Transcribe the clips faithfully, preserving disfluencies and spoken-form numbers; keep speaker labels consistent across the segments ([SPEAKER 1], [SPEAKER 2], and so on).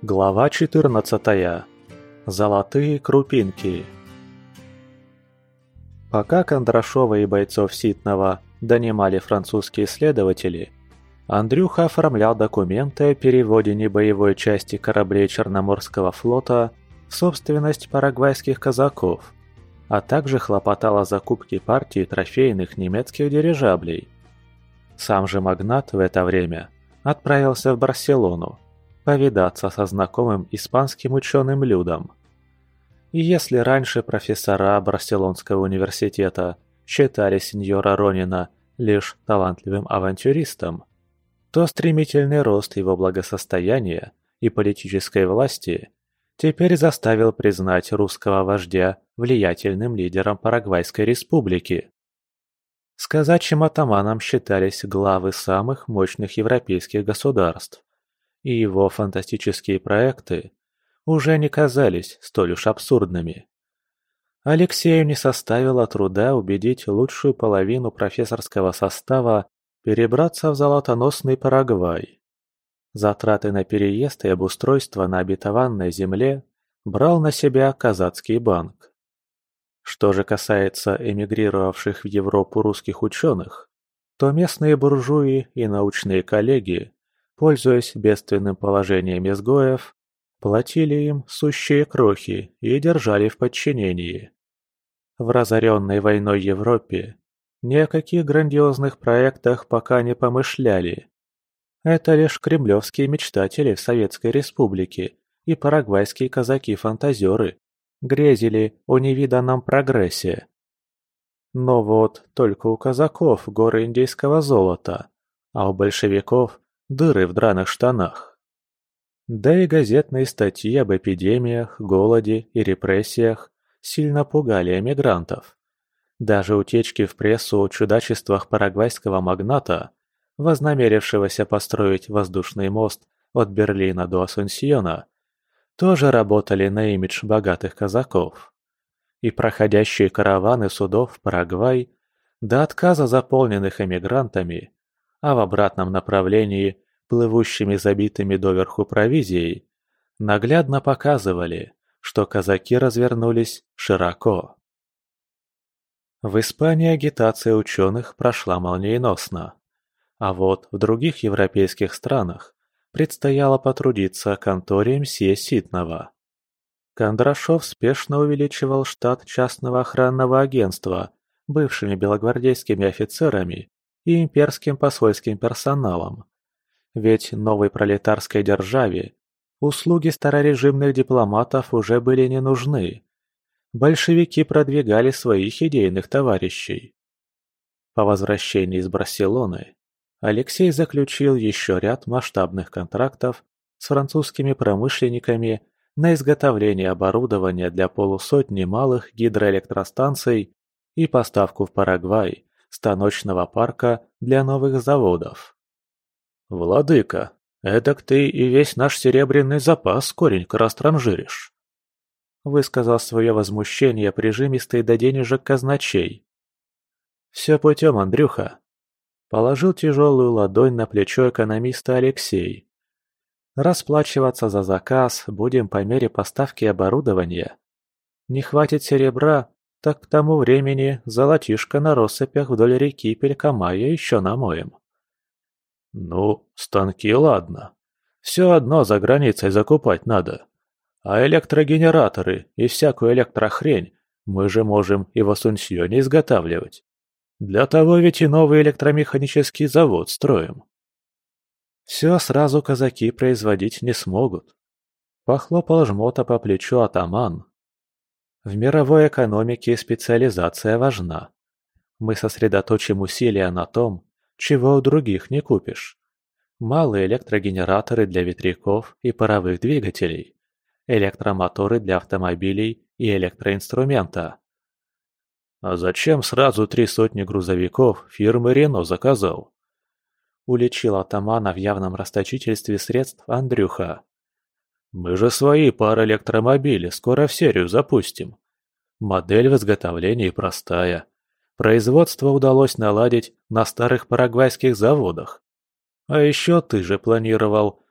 [SPEAKER 1] Глава четырнадцатая. Золотые крупинки. Пока Кондрашова и бойцов Ситного донимали французские следователи, Андрюха оформлял документы о переводе небоевой части кораблей Черноморского флота в собственность парагвайских казаков, а также хлопотал о закупке партии трофейных немецких дирижаблей. Сам же магнат в это время отправился в Барселону повидаться со знакомым испанским ученым Людом. И если раньше профессора Барселонского университета считали сеньора Ронина лишь талантливым авантюристом, то стремительный рост его благосостояния и политической власти теперь заставил признать русского вождя влиятельным лидером Парагвайской республики. С казачьим атаманом считались главы самых мощных европейских государств, и его фантастические проекты уже не казались столь уж абсурдными. Алексею не составило труда убедить лучшую половину профессорского состава перебраться в золотоносный Парагвай. Затраты на переезд и обустройство на обетованной земле брал на себя казацкий банк. Что же касается эмигрировавших в Европу русских ученых, то местные буржуи и научные коллеги, пользуясь бедственным положением изгоев, платили им сущие крохи и держали в подчинении. В разоренной войной Европе ни о каких грандиозных проектах пока не помышляли. Это лишь кремлевские мечтатели в Советской Республике и парагвайские казаки-фантазеры грезили о невиданном прогрессе. Но вот только у казаков горы индейского золота, а у большевиков дыры в драных штанах. Да и газетные статьи об эпидемиях, голоде и репрессиях сильно пугали эмигрантов. Даже утечки в прессу о чудачествах парагвайского магната, вознамерившегося построить воздушный мост от Берлина до Асунсьона, тоже работали на имидж богатых казаков. И проходящие караваны судов в Парагвай, до отказа заполненных эмигрантами, а в обратном направлении плывущими забитыми доверху провизией, наглядно показывали, что казаки развернулись широко. В Испании агитация ученых прошла молниеносно, а вот в других европейских странах предстояло потрудиться конторе мсье Ситного. Кондрашов спешно увеличивал штат частного охранного агентства бывшими белогвардейскими офицерами и имперским посольским персоналом. Ведь новой пролетарской державе услуги старорежимных дипломатов уже были не нужны. Большевики продвигали своих идейных товарищей. По возвращении из Барселоны Алексей заключил еще ряд масштабных контрактов с французскими промышленниками на изготовление оборудования для полусотни малых гидроэлектростанций и поставку в Парагвай станочного парка для новых заводов. «Владыка, эдак ты и весь наш серебряный запас скоренько растранжиришь», высказал свое возмущение прижимистый до денежек казначей. «Все путем, Андрюха», — положил тяжелую ладонь на плечо экономиста Алексей. «Расплачиваться за заказ будем по мере поставки оборудования. Не хватит серебра, так к тому времени золотишко на россыпях вдоль реки Пелькамая еще намоем». «Ну, станки ладно. Все одно за границей закупать надо. А электрогенераторы и всякую электрохрень мы же можем и в Асунсьоне изготавливать. Для того ведь и новый электромеханический завод строим». «Все сразу казаки производить не смогут», — похлопал жмота по плечу атаман. «В мировой экономике специализация важна. Мы сосредоточим усилия на том, чего у других не купишь. Малые электрогенераторы для ветряков и паровых двигателей, электромоторы для автомобилей и электроинструмента». «А зачем сразу три сотни грузовиков фирмы Рено заказал?» Уличил атамана в явном расточительстве средств Андрюха. «Мы же свои пароэлектромобили скоро в серию запустим. Модель в изготовлении простая. Производство удалось наладить на старых парагвайских заводах. А еще ты же планировал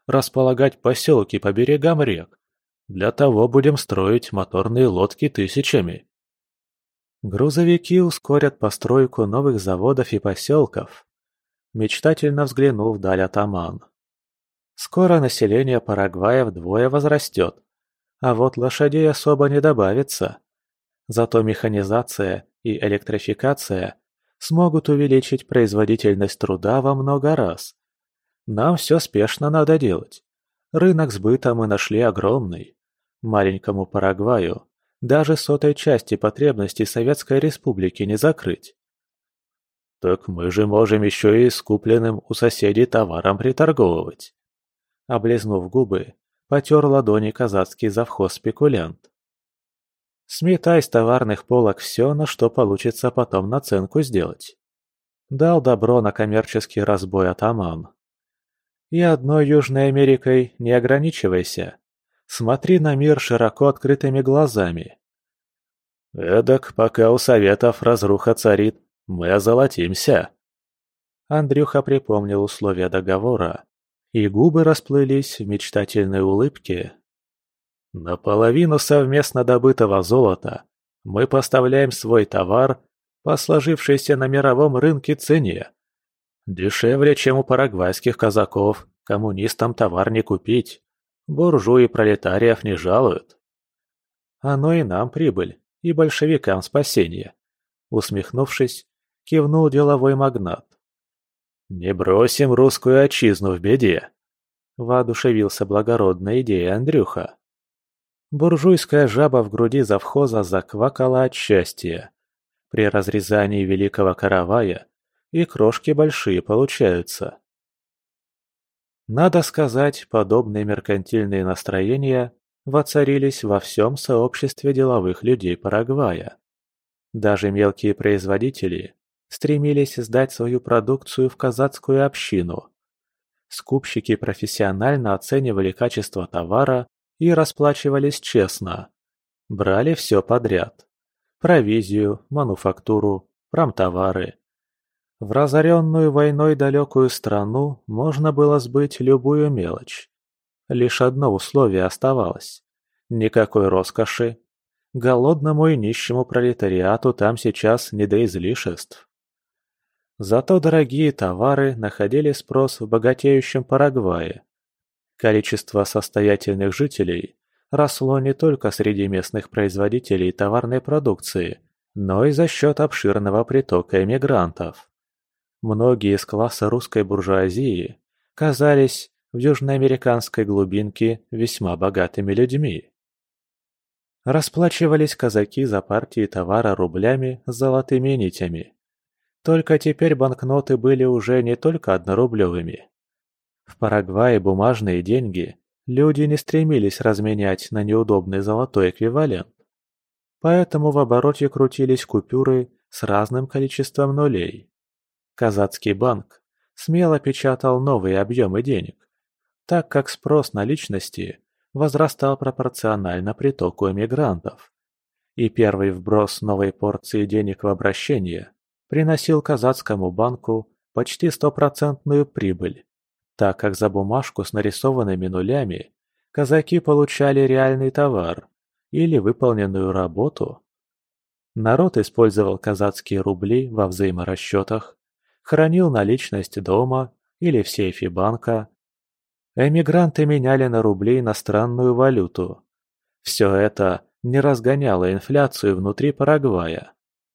[SPEAKER 1] располагать поселки по берегам рек. Для того будем строить моторные лодки тысячами. Грузовики ускорят постройку новых заводов и поселков. Мечтательно взглянул вдаль атаман. Скоро население Парагвая вдвое возрастет, а вот лошадей особо не добавится. Зато механизация и электрификация смогут увеличить производительность труда во много раз. Нам все спешно надо делать. Рынок сбыта мы нашли огромный. Маленькому Парагваю даже сотой части потребностей Советской Республики не закрыть. Так мы же можем еще и с купленным у соседей товаром приторговывать. Облизнув губы, потер ладони казацкий завхоз-спекулянт. Сметай с товарных полок все, на что получится потом наценку сделать. Дал добро на коммерческий разбой атаман. И одной Южной Америкой не ограничивайся. Смотри на мир широко открытыми глазами. Эдак, пока у Советов разруха царит, мы озолотимся. Андрюха припомнил условия договора, и губы расплылись в мечтательной улыбке. Наполовину совместно добытого золота мы поставляем свой товар по сложившейся на мировом рынке цене. Дешевле, чем у парагвайских казаков, коммунистам товар не купить. Буржуи пролетариев не жалуют. Оно и нам прибыль, и большевикам спасение. Усмехнувшись, кивнул деловой магнат. «Не бросим русскую отчизну в беде!» Воодушевился благородной идеей Андрюха. Буржуйская жаба в груди завхоза заквакала от счастья. При разрезании великого каравая и крошки большие получаются. Надо сказать, подобные меркантильные настроения воцарились во всем сообществе деловых людей Парагвая. Даже мелкие производители стремились сдать свою продукцию в казацкую общину. Скупщики профессионально оценивали качество товара и расплачивались честно. Брали все подряд. Провизию, мануфактуру, промтовары. В разоренную войной далекую страну можно было сбыть любую мелочь. Лишь одно условие оставалось. Никакой роскоши. Голодному и нищему пролетариату там сейчас не до излишеств. Зато дорогие товары находили спрос в богатеющем Парагвае. Количество состоятельных жителей росло не только среди местных производителей товарной продукции, но и за счет обширного притока эмигрантов. Многие из класса русской буржуазии казались в южноамериканской глубинке весьма богатыми людьми. Расплачивались казаки за партии товара рублями с золотыми нитями. Только теперь банкноты были уже не только однорублевыми. В Парагвае бумажные деньги люди не стремились разменять на неудобный золотой эквивалент. Поэтому в обороте крутились купюры с разным количеством нулей. Казацкий банк смело печатал новые объемы денег, так как спрос на личности возрастал пропорционально притоку эмигрантов. И первый вброс новой порции денег в обращение приносил казацкому банку почти стопроцентную прибыль, так как за бумажку с нарисованными нулями казаки получали реальный товар или выполненную работу. Народ использовал казацкие рубли во взаиморасчетах, хранил наличность дома или в сейфе банка. Эмигранты меняли на рубли иностранную валюту. Все это не разгоняло инфляцию внутри Парагвая.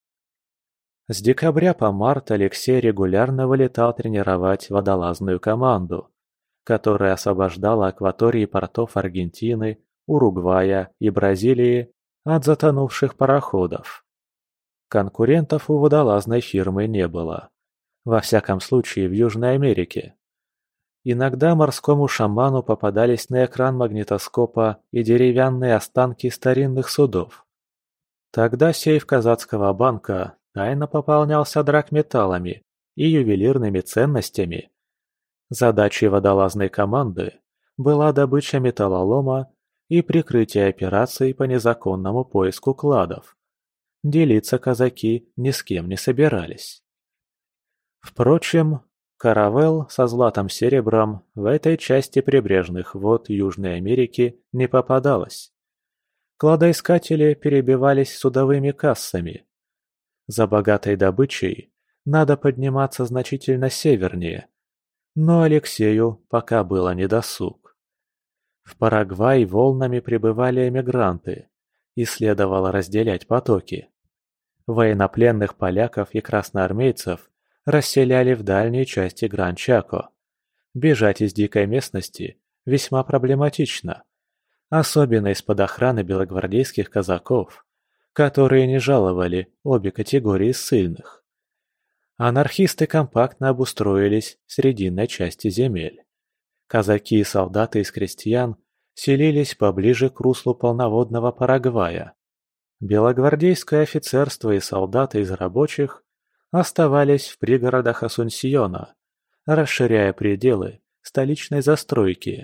[SPEAKER 1] С декабря по март Алексей регулярно вылетал тренировать водолазную команду, которая освобождала акватории портов Аргентины, Уругвая и Бразилии от затонувших пароходов. Конкурентов у водолазной фирмы не было. Во всяком случае, в Южной Америке. Иногда морскому шаману попадались на экран магнитоскопа и деревянные останки старинных судов. Тогда сейф казацкого банка тайно пополнялся драгметаллами и ювелирными ценностями. Задачей водолазной команды была добыча металлолома и прикрытие операций по незаконному поиску кладов. Делиться казаки ни с кем не собирались. Впрочем, Каравелл со златом-серебром в этой части прибрежных вод Южной Америки не попадалось. Кладоискатели перебивались судовыми кассами. За богатой добычей надо подниматься значительно севернее, но Алексею пока было недосуг. В Парагвай волнами прибывали эмигранты, и следовало разделять потоки. Военнопленных поляков и красноармейцев расселяли в дальней части Гран-Чако. Бежать из дикой местности весьма проблематично, особенно из-под охраны белогвардейских казаков, которые не жаловали обе категории ссыльных. Анархисты компактно обустроились в срединной части земель. Казаки и солдаты из крестьян селились поближе к руслу полноводного Парагвая. Белогвардейское офицерство и солдаты из рабочих оставались в пригородах Асунсьона, расширяя пределы столичной застройки.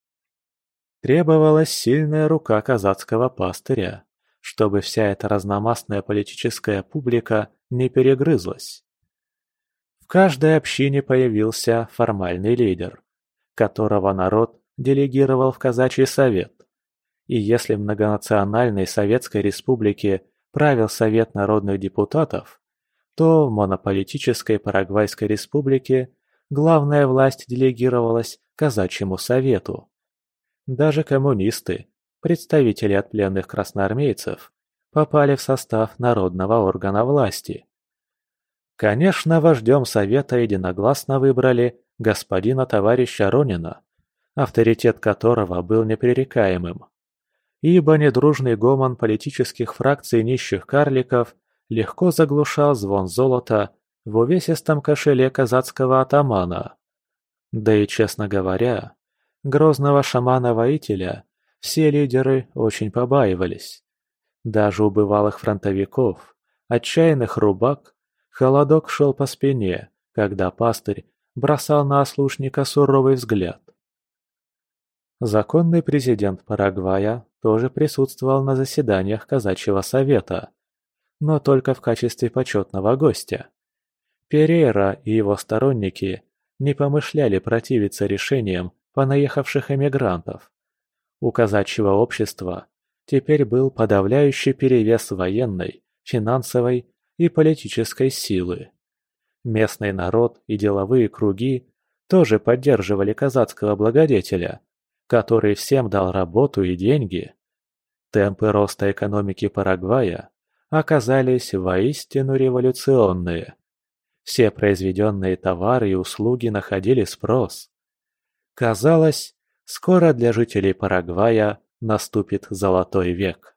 [SPEAKER 1] Требовалась сильная рука казацкого пастыря, чтобы вся эта разномастная политическая публика не перегрызлась. В каждой общине появился формальный лидер, которого народ делегировал в казачий совет. И если в многонациональной Советской Республике правил Совет народных депутатов, то в монополитической Парагвайской Республике главная власть делегировалась казачьему совету. Даже коммунисты, представители от пленных красноармейцев, попали в состав народного органа власти. Конечно, вождем совета единогласно выбрали господина товарища Ронина, авторитет которого был непререкаемым. Ибо недружный гомон политических фракций нищих карликов легко заглушал звон золота в увесистом кошеле казацкого атамана. Да и, честно говоря, грозного шамана-воителя все лидеры очень побаивались. Даже у бывалых фронтовиков, отчаянных рубак, холодок шел по спине, когда пастырь бросал на ослушника суровый взгляд. Законный президент Парагвая тоже присутствовал на заседаниях казачьего совета, но только в качестве почетного гостя. Перейра и его сторонники не помышляли противиться решениям понаехавших эмигрантов. У казачьего общества теперь был подавляющий перевес военной, финансовой и политической силы. Местный народ и деловые круги тоже поддерживали казацкого благодетеля, который всем дал работу и деньги. Темпы роста экономики Парагвая оказались воистину революционные. Все произведенные товары и услуги находили спрос. Казалось, скоро для жителей Парагвая наступит золотой век.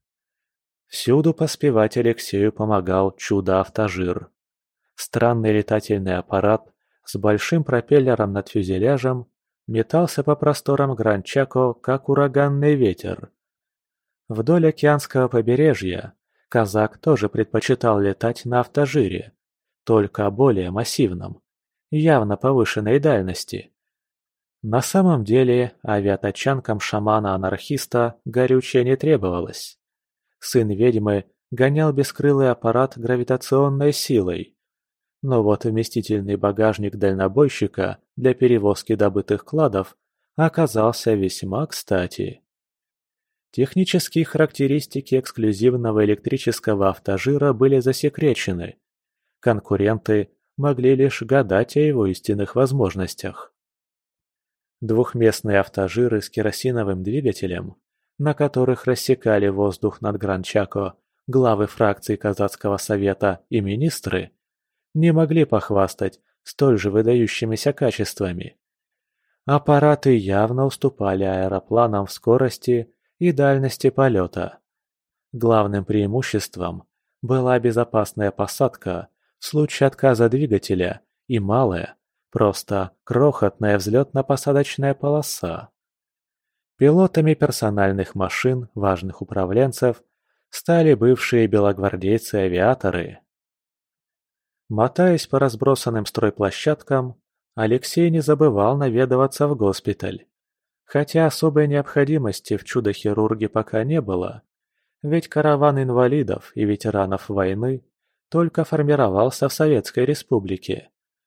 [SPEAKER 1] Всюду поспевать Алексею помогал чудо-автожир. Странный летательный аппарат с большим пропеллером над фюзеляжем метался по просторам Гран-Чако, как ураганный ветер. Вдоль океанского побережья казак тоже предпочитал летать на автожире, только более массивном, явно повышенной дальности. На самом деле авиатачанкам шамана-анархиста горючее не требовалось. Сын ведьмы гонял бескрылый аппарат гравитационной силой. Но вот вместительный багажник дальнобойщика для перевозки добытых кладов оказался весьма кстати. Технические характеристики эксклюзивного электрического автожира были засекречены. Конкуренты могли лишь гадать о его истинных возможностях. Двухместные автожиры с керосиновым двигателем, на которых рассекали воздух над Гран-Чако главы фракций казацкого совета и министры, не могли похвастать столь же выдающимися качествами. Аппараты явно уступали аэропланам в скорости и дальности полета. Главным преимуществом была безопасная посадка в случае отказа двигателя и малая, просто крохотная взлетно-посадочная полоса. Пилотами персональных машин важных управленцев стали бывшие белогвардейцы-авиаторы. Мотаясь по разбросанным стройплощадкам, Алексей не забывал наведываться в госпиталь. Хотя особой необходимости в чудо-хирурге пока не было, ведь караван инвалидов и ветеранов войны только формировался в Советской Республике.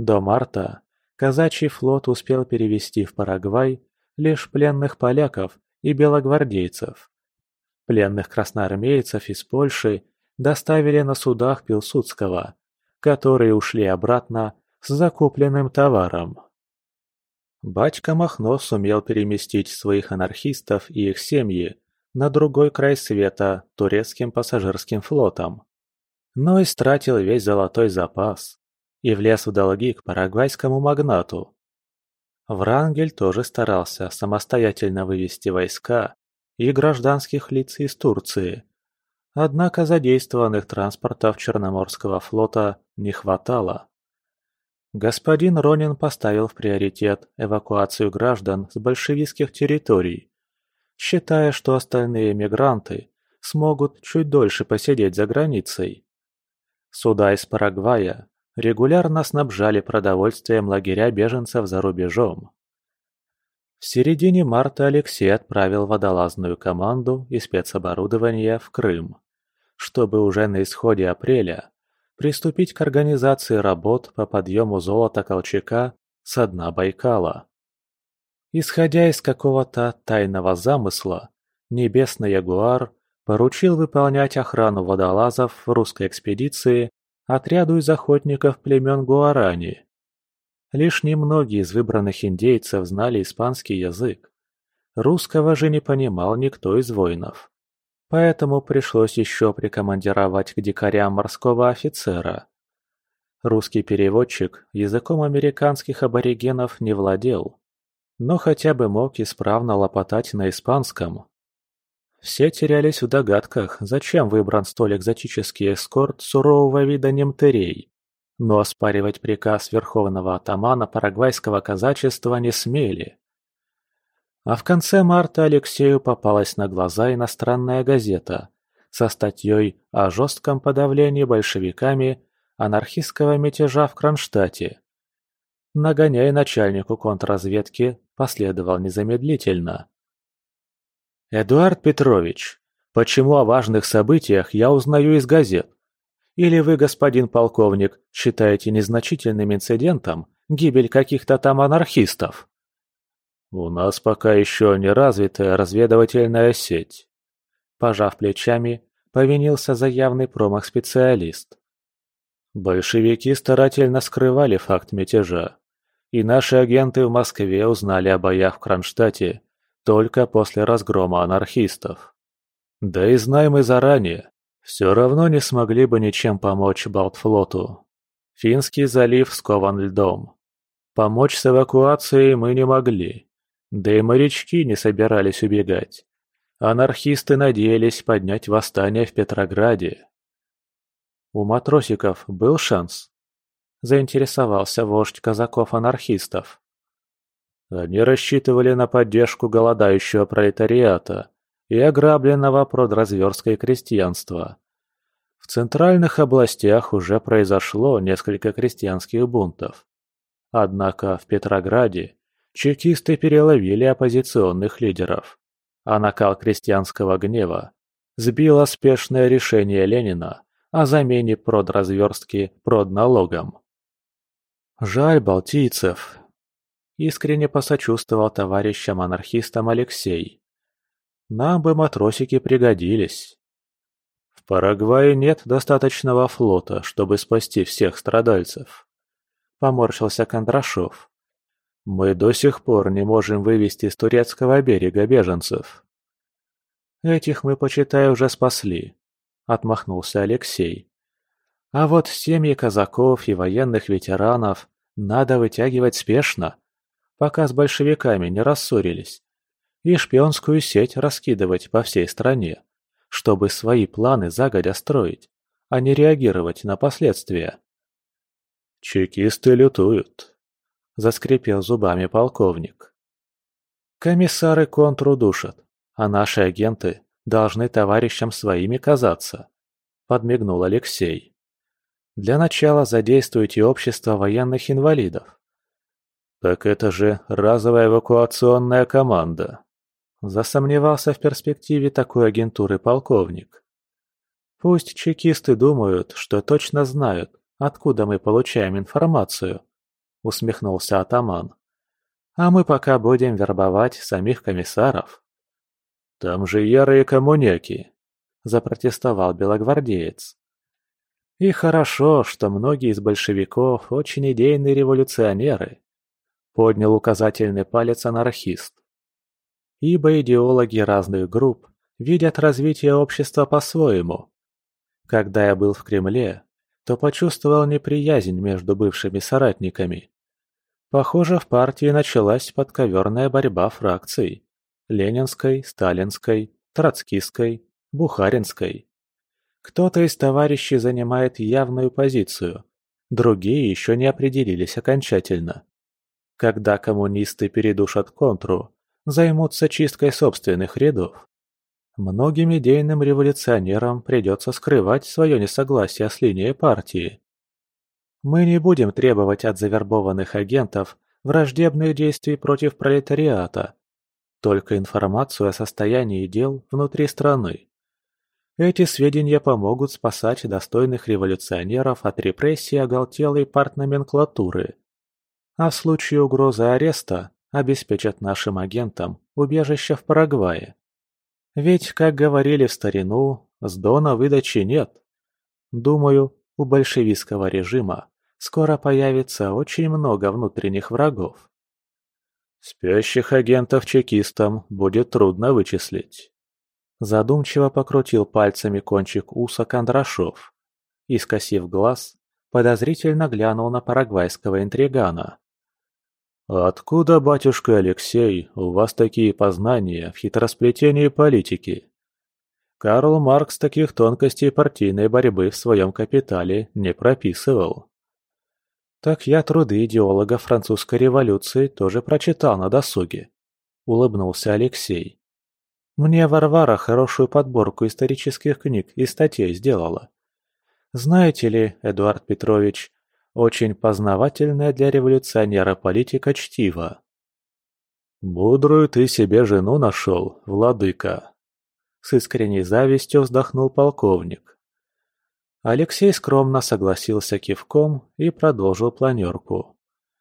[SPEAKER 1] До марта казачий флот успел перевести в Парагвай лишь пленных поляков и белогвардейцев. Пленных красноармейцев из Польши доставили на судах Пилсудского, которые ушли обратно с закупленным товаром. Батька Махно сумел переместить своих анархистов и их семьи на другой край света турецким пассажирским флотом, но истратил весь золотой запас и влез в долги к парагвайскому магнату. Врангель тоже старался самостоятельно вывести войска и гражданских лиц из Турции, однако задействованных транспортов Черноморского флота не хватало. Господин Ронин поставил в приоритет эвакуацию граждан с большевистских территорий, считая, что остальные мигранты смогут чуть дольше посидеть за границей. Суда из Парагвая регулярно снабжали продовольствием лагеря беженцев за рубежом. В середине марта Алексей отправил водолазную команду и спецоборудование в Крым, чтобы уже на исходе апреля приступить к организации работ по подъему золота Колчака со дна Байкала. Исходя из какого-то тайного замысла, Небесный Ягуар поручил выполнять охрану водолазов в русской экспедиции отряду из охотников племен Гуарани. Лишь немногие из выбранных индейцев знали испанский язык. Русского же не понимал никто из воинов. Поэтому пришлось еще прикомандировать к дикарям морского офицера. Русский переводчик языком американских аборигенов не владел, но хотя бы мог исправно лопотать на испанском. Все терялись в догадках, зачем выбран столь экзотический эскорт сурового вида немтырей, но оспаривать приказ верховного атамана парагвайского казачества не смели. А в конце марта Алексею попалась на глаза иностранная газета со статьей о жестком подавлении большевиками анархистского мятежа в Кронштадте. Нагоняй начальнику контрразведки последовал незамедлительно. «Эдуард Петрович, почему о важных событиях я узнаю из газет? Или вы, господин полковник, считаете незначительным инцидентом гибель каких-то там анархистов?» «У нас пока еще не развитая разведывательная сеть», – пожав плечами, повинился за явный промах специалист. «Большевики старательно скрывали факт мятежа, и наши агенты в Москве узнали о боях в Кронштадте только после разгрома анархистов. Да и знаем мы заранее, все равно не смогли бы ничем помочь Балтфлоту. Финский залив скован льдом. Помочь с эвакуацией мы не могли. Да и морячки не собирались убегать. Анархисты надеялись поднять восстание в Петрограде. У матросиков был шанс? Заинтересовался вождь казаков-анархистов. Они рассчитывали на поддержку голодающего пролетариата и ограбленного продразверсткой крестьянства. В центральных областях уже произошло несколько крестьянских бунтов. Однако в Петрограде чекисты переловили оппозиционных лидеров, а накал крестьянского гнева сбило спешное решение Ленина о замене продразверстки продналогом. «Жаль балтийцев», – искренне посочувствовал товарищам-анархистам Алексей. «Нам бы матросики пригодились». «В Парагвае нет достаточного флота, чтобы спасти всех страдальцев», – поморщился Кондрашов. «Мы до сих пор не можем вывести с турецкого берега беженцев». «Этих мы, почитай, уже спасли», – отмахнулся Алексей. «А вот семьи казаков и военных ветеранов надо вытягивать спешно, пока с большевиками не рассорились, и шпионскую сеть раскидывать по всей стране, чтобы свои планы загодя строить, а не реагировать на последствия». «Чекисты лютуют», — заскрипел зубами полковник. «Комиссары контру душат, а наши агенты должны товарищам своими казаться», — подмигнул Алексей. «Для начала задействуйте общество военных инвалидов». «Так это же разовая эвакуационная команда», — засомневался в перспективе такой агентуры полковник. «Пусть чекисты думают, что точно знают, откуда мы получаем информацию», — усмехнулся атаман. «А мы пока будем вербовать самих комиссаров». «Там же ярые коммуняки», — запротестовал белогвардеец. «И хорошо, что многие из большевиков очень идейные революционеры», — поднял указательный палец анархист. «Ибо идеологи разных групп видят развитие общества по-своему. Когда я был в Кремле, то почувствовал неприязнь между бывшими соратниками. Похоже, в партии началась подковерная борьба фракций – ленинской, сталинской, троцкистской, бухаринской. Кто-то из товарищей занимает явную позицию, другие еще не определились окончательно. Когда коммунисты передушат контру, займутся чисткой собственных рядов. Многим идейным революционерам придется скрывать свое несогласие с линией партии. Мы не будем требовать от завербованных агентов враждебных действий против пролетариата, только информацию о состоянии дел внутри страны. Эти сведения помогут спасать достойных революционеров от репрессий оголтелой партноменклатуры. А в случае угрозы ареста обеспечат нашим агентам убежище в Парагвае. Ведь, как говорили в старину, с Дона выдачи нет. Думаю, у большевистского режима скоро появится очень много внутренних врагов. Спящих агентов чекистам будет трудно вычислить. Задумчиво покрутил пальцами кончик уса Кондрашов и, скосив глаз, подозрительно глянул на парагвайского интригана. «Откуда, батюшка Алексей, у вас такие познания в хитросплетении политики? Карл Маркс таких тонкостей партийной борьбы в своем «Капитале» не прописывал». «Так я труды идеолога французской революции тоже прочитал на досуге», — улыбнулся Алексей. «Мне Варвара хорошую подборку исторических книг и статей сделала. Знаете ли, Эдуард Петрович, очень познавательная для революционера политика чтива». «Мудрую ты себе жену нашел, владыка», — с искренней завистью вздохнул полковник. Алексей скромно согласился кивком и продолжил планерку.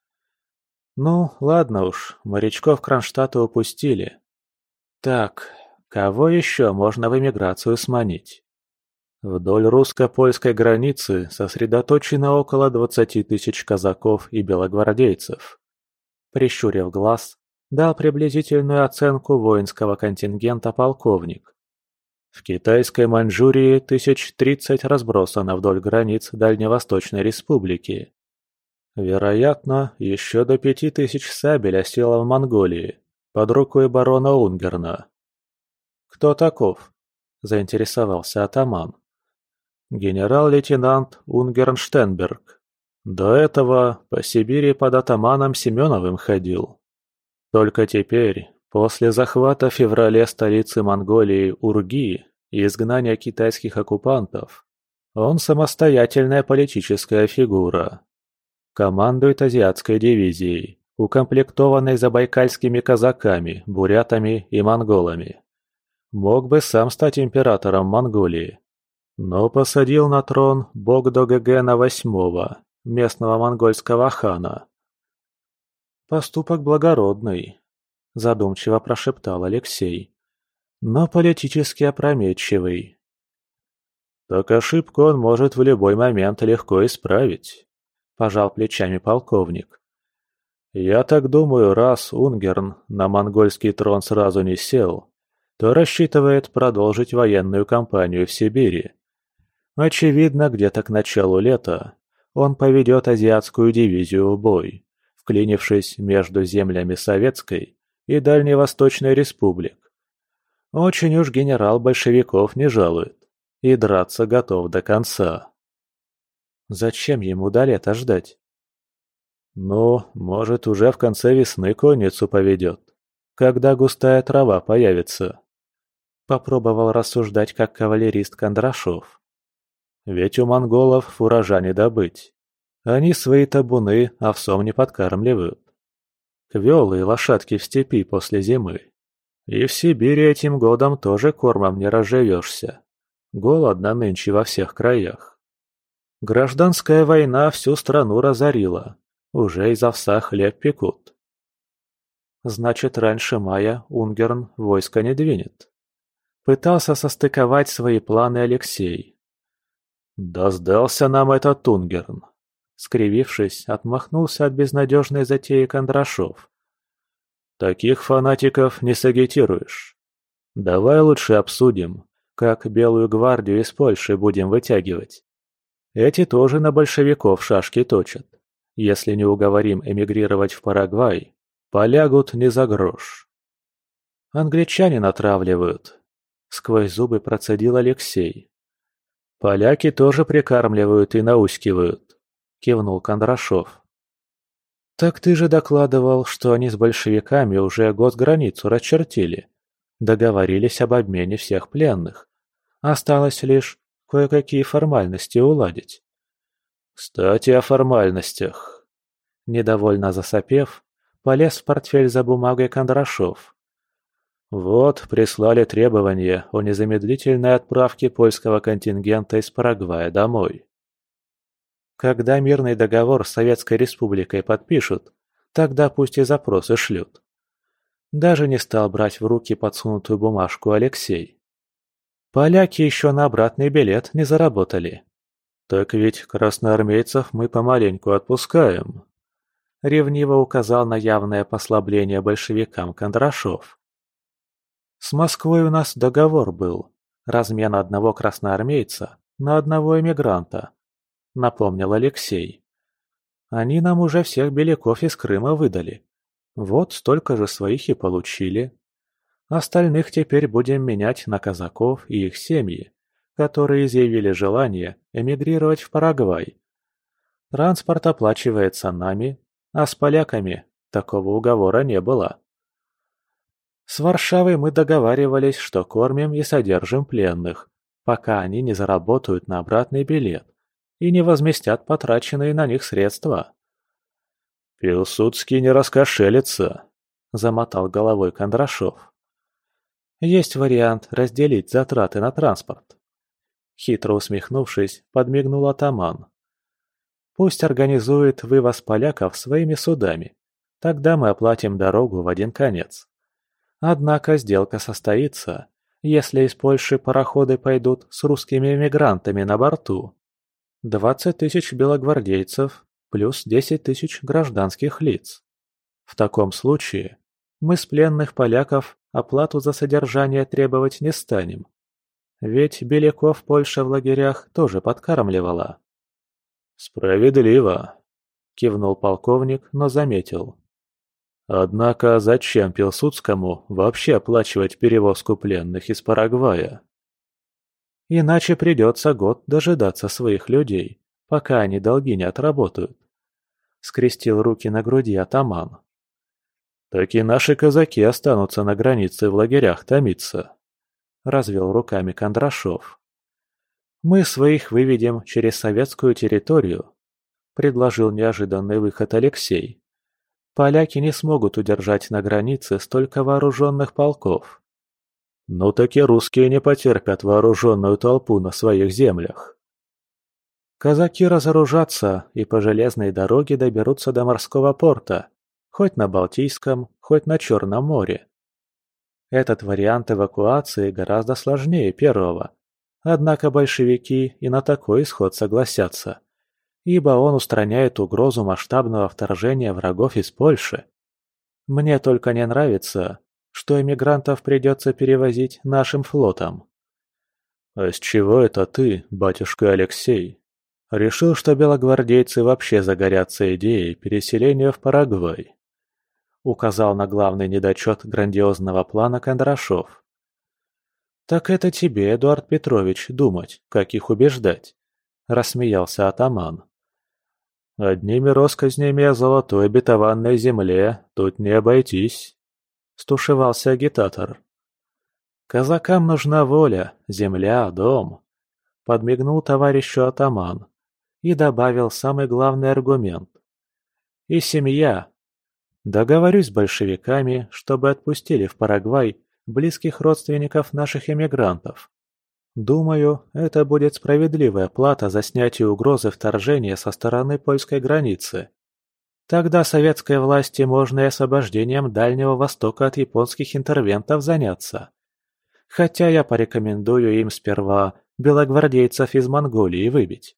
[SPEAKER 1] «Ну, ладно уж, морячков Кронштадта упустили. Так, кого еще можно в эмиграцию сманить? Вдоль русско-польской границы сосредоточено около двадцати тысяч казаков и белогвардейцев». Прищурив глаз, дал приблизительную оценку воинского контингента полковник. В китайской Маньчжурии тысяч тридцать разбросано вдоль границ Дальневосточной Республики. Вероятно, еще до пяти тысяч сабель осело в Монголии, под рукой барона Унгерна. «Кто таков?» – заинтересовался атаман. «Генерал-лейтенант Унгерн Штенберг. До этого по Сибири под атаманом Семеновым ходил. Только теперь, после захвата в феврале столицы Монголии Урги и изгнания китайских оккупантов, он самостоятельная политическая фигура. Командует азиатской дивизией, укомплектованной забайкальскими казаками, бурятами и монголами. Мог бы сам стать императором Монголии, но посадил на трон Богдо-Гегена восьмого, местного монгольского хана. «Поступок благородный», – задумчиво прошептал Алексей, – «но политически опрометчивый». «Так ошибку он может в любой момент легко исправить», – пожал плечами полковник. «Я так думаю, раз Унгерн на монгольский трон сразу не сел, то рассчитывает продолжить военную кампанию в Сибири. Очевидно, где-то к началу лета он поведет азиатскую дивизию в бой, вклинившись между землями Советской и Дальневосточной республик. Очень уж генерал большевиков не жалует и драться готов до конца». «Зачем ему до лета ждать?» «Ну, может, уже в конце весны конницу поведет, когда густая трава появится», — попробовал рассуждать как кавалерист Кондрашов. «Ведь у монголов урожа не добыть. Они свои табуны овсом не подкармливают. Квёлы и лошадки в степи после зимы. И в Сибири этим годом тоже кормом не разживешься. Голодно нынче во всех краях. Гражданская война всю страну разорила, Уже из овса хлеб пекут. Значит, раньше мая Унгерн войско не двинет. Пытался состыковать свои планы Алексей. Да сдался нам этот Унгерн. Скривившись, отмахнулся от безнадежной затеи Кондрашов. Таких фанатиков не сагитируешь. Давай лучше обсудим, как Белую гвардию из Польши будем вытягивать. Эти тоже на большевиков шашки точат. Если не уговорим эмигрировать в Парагвай, полягут не за грош. Англичане натравливают. Сквозь зубы процедил Алексей. Поляки тоже прикармливают и наускивают, кивнул Кондрашов. Так ты же докладывал, что они с большевиками уже госграницу расчертили. Договорились об обмене всех пленных. Осталось лишь кое-какие формальности уладить. Кстати, о формальностях. Недовольно засопев, полез в портфель за бумагой Кондрашов. Вот, прислали требование о незамедлительной отправке польского контингента из Парагвая домой. Когда мирный договор с Советской Республикой подпишут, тогда пусть и запросы шлют. Даже не стал брать в руки подсунутую бумажку Алексей. Поляки еще на обратный билет не заработали. Так ведь красноармейцев мы помаленьку отпускаем. Ревниво указал на явное послабление большевикам Кондрашов. С Москвой у нас договор был. Размен одного красноармейца на одного эмигранта. Напомнил Алексей. Они нам уже всех беляков из Крыма выдали. Вот столько же своих и получили. Остальных теперь будем менять на казаков и их семьи, которые изъявили желание эмигрировать в Парагвай. Транспорт оплачивается нами, а с поляками такого уговора не было. С Варшавой мы договаривались, что кормим и содержим пленных, пока они не заработают на обратный билет и не возместят потраченные на них средства. «Пилсудский не раскошелится», — замотал головой Кондрашов. «Есть вариант разделить затраты на транспорт». Хитро усмехнувшись, подмигнул атаман. «Пусть организует вывоз поляков своими судами, тогда мы оплатим дорогу в один конец. Однако сделка состоится, если из Польши пароходы пойдут с русскими эмигрантами на борту. Двадцать тысяч белогвардейцев плюс десять тысяч гражданских лиц. В таком случае мы с пленных поляков оплату за содержание требовать не станем. Ведь беляков Польша в лагерях тоже подкармливала». «Справедливо», — кивнул полковник, но заметил. «Однако зачем Пилсудскому вообще оплачивать перевозку пленных из Парагвая?» «Иначе придется год дожидаться своих людей, пока они долги не отработают», — скрестил руки на груди атаман. «Так и наши казаки останутся на границе в лагерях томиться», — развел руками Кондрашов. «Мы своих выведем через советскую территорию», — предложил неожиданный выход Алексей. «Поляки не смогут удержать на границе столько вооруженных полков». «Ну так и русские не потерпят вооруженную толпу на своих землях». «Казаки разоружатся и по железной дороге доберутся до морского порта, хоть на Балтийском, хоть на Черном море. Этот вариант эвакуации гораздо сложнее первого, однако большевики и на такой исход согласятся, ибо он устраняет угрозу масштабного вторжения врагов из Польши. Мне только не нравится, что эмигрантов придется перевозить нашим флотом». «А с чего это ты, батюшка Алексей, решил, что белогвардейцы вообще загорятся идеей переселения в Парагвай?» Указал на главный недочет грандиозного плана Кондрашов. «Так это тебе, Эдуард Петрович, думать, как их убеждать», — рассмеялся атаман. «Одними россказнями о золотой обетованной земле тут не обойтись», — стушевался агитатор. «Казакам нужна воля, земля, дом», — подмигнул товарищу атаман и добавил самый главный аргумент. «И семья. Договорюсь с большевиками, чтобы отпустили в Парагвай близких родственников наших эмигрантов. Думаю, это будет справедливая плата за снятие угрозы вторжения со стороны польской границы. Тогда советской власти можно и освобождением Дальнего Востока от японских интервентов заняться. Хотя я порекомендую им сперва белогвардейцев из Монголии выбить.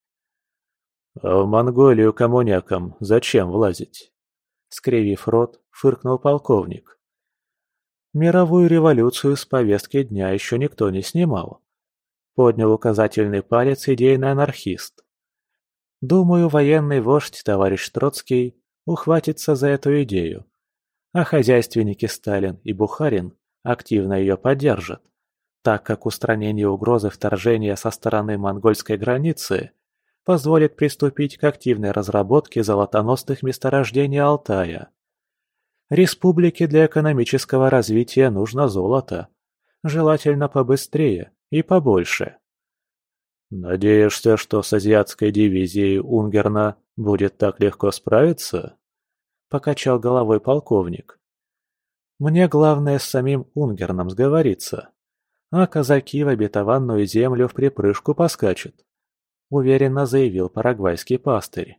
[SPEAKER 1] А в Монголию коммунякам зачем влазить? Скривив рот, фыркнул полковник. Мировую революцию с повестки дня еще никто не снимал. Поднял указательный палец идейный анархист. Думаю, военный вождь товарищ Троцкий ухватится за эту идею, а хозяйственники Сталин и Бухарин активно ее поддержат, так как устранение угрозы вторжения со стороны монгольской границы позволит приступить к активной разработке золотоносных месторождений Алтая. Республике для экономического развития нужно золото, желательно побыстрее и побольше. «Надеешься, что с азиатской дивизией Унгерна будет так легко справиться?» – покачал головой полковник. «Мне главное с самим Унгерном сговориться, а казаки в обетованную землю в припрыжку поскачут», – уверенно заявил парагвайский пастырь.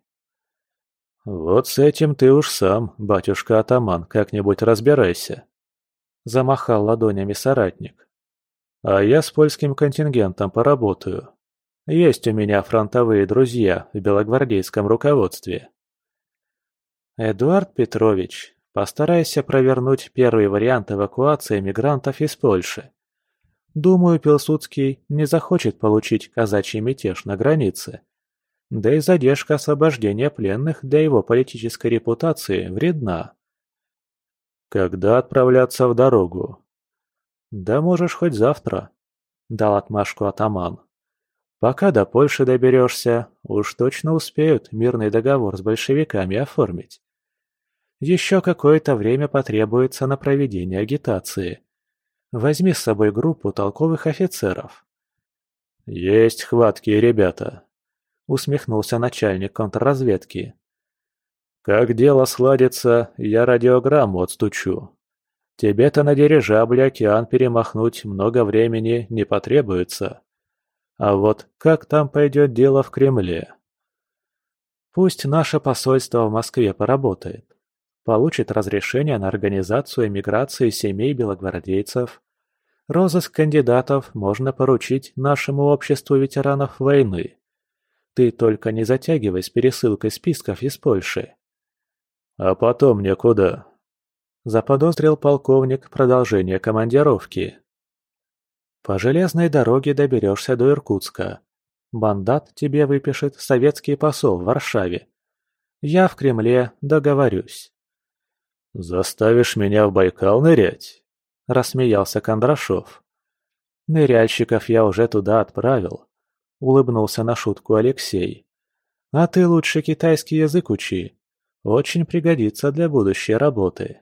[SPEAKER 1] «Вот с этим ты уж сам, батюшка-атаман, как-нибудь разбирайся», – замахал ладонями соратник. «А я с польским контингентом поработаю. Есть у меня фронтовые друзья в белогвардейском руководстве». «Эдуард Петрович, постарайся провернуть первый вариант эвакуации мигрантов из Польши. Думаю, Пилсудский не захочет получить казачий мятеж на границе. Да и задержка освобождения пленных для его политической репутации вредна». «Когда отправляться в дорогу?» «Да можешь хоть завтра», — дал отмашку атаман. «Пока до Польши доберешься, уж точно успеют мирный договор с большевиками оформить. Еще какое-то время потребуется на проведение агитации. Возьми с собой группу толковых офицеров». «Есть хваткие ребята», — усмехнулся начальник контрразведки. «Как дело сладится, я радиограмму отстучу. Тебе-то на дирижабле океан перемахнуть много времени не потребуется. А вот как там пойдет дело в Кремле?» «Пусть наше посольство в Москве поработает. Получит разрешение на организацию эмиграции семей белогвардейцев. Розыск кандидатов можно поручить нашему обществу ветеранов войны. Ты только не затягивай с пересылкой списков из Польши». «А потом мне куда?» – заподозрил полковник продолжение командировки. «По железной дороге доберешься до Иркутска. Мандат тебе выпишет советский посол в Варшаве. Я в Кремле договорюсь». «Заставишь меня в Байкал нырять?» – рассмеялся Кондрашов. «Ныряльщиков я уже туда отправил», – улыбнулся на шутку Алексей. «А ты лучше китайский язык учи. Очень пригодится для будущей работы».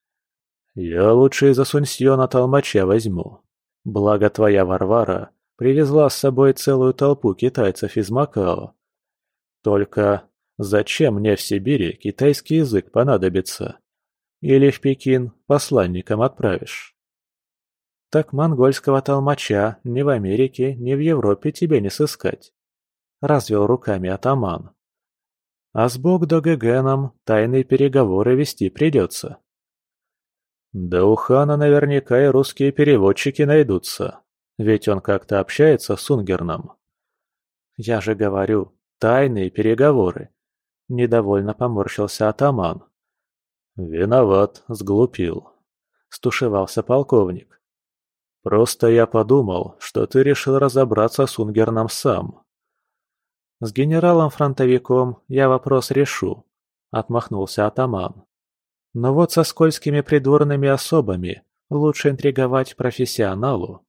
[SPEAKER 1] «Я лучше из Асунсьона толмача возьму. Благо твоя Варвара привезла с собой целую толпу китайцев из Макао. Только зачем мне в Сибири китайский язык понадобится? Или в Пекин посланником отправишь?» «Так монгольского толмача ни в Америке, ни в Европе тебе не сыскать», — развел руками атаман. «А с Богдо-Гэгеном тайные переговоры вести придется». «Да у хана наверняка и русские переводчики найдутся, ведь он как-то общается с Унгерном». «Я же говорю, тайные переговоры», — недовольно поморщился атаман. «Виноват, сглупил», — стушевался полковник. «Просто я подумал, что ты решил разобраться с Унгерном сам». «С генералом-фронтовиком я вопрос решу», — отмахнулся атаман. «Но вот со скользкими придворными особами лучше интриговать профессионалу».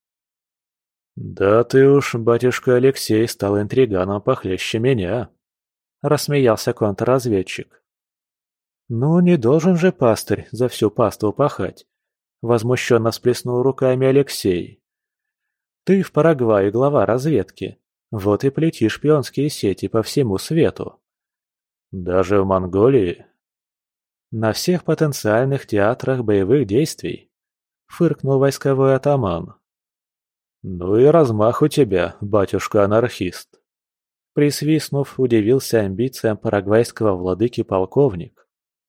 [SPEAKER 1] «Да ты уж, батюшка Алексей, стал интриганом похлеще меня», — рассмеялся контрразведчик. «Ну, не должен же пастырь за всю паству пахать», — возмущенно всплеснул руками Алексей. «Ты в Парагвае глава разведки, вот и плети шпионские сети по всему свету». «Даже в Монголии?» «На всех потенциальных театрах боевых действий», — фыркнул войсковой атаман. «Ну и размах у тебя, батюшка-анархист», — присвистнув, удивился амбициям парагвайского владыки полковник.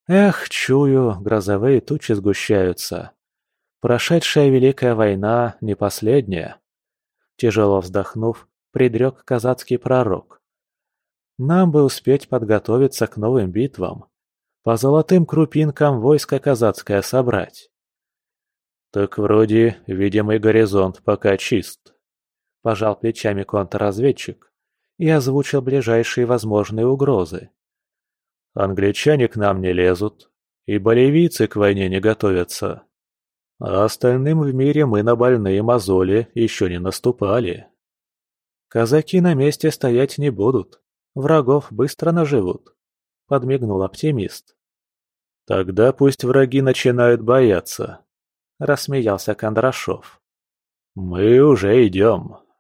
[SPEAKER 1] Эх, чую, грозовые тучи сгущаются. Прошедшая Великая война не последняя. Тяжело вздохнув, предрек казацкий пророк. Нам бы успеть подготовиться к новым битвам. По золотым крупинкам войско казацкое собрать. Так вроде видимый горизонт пока чист. Пожал плечами контрразведчик и озвучил ближайшие возможные угрозы. Англичане к нам не лезут, и боливийцы к войне не готовятся. А остальным в мире мы на больные мозоли еще не наступали. Казаки на месте стоять не будут, врагов быстро наживут, подмигнул оптимист. Тогда пусть враги начинают бояться, рассмеялся Кондрашов. Мы уже идем.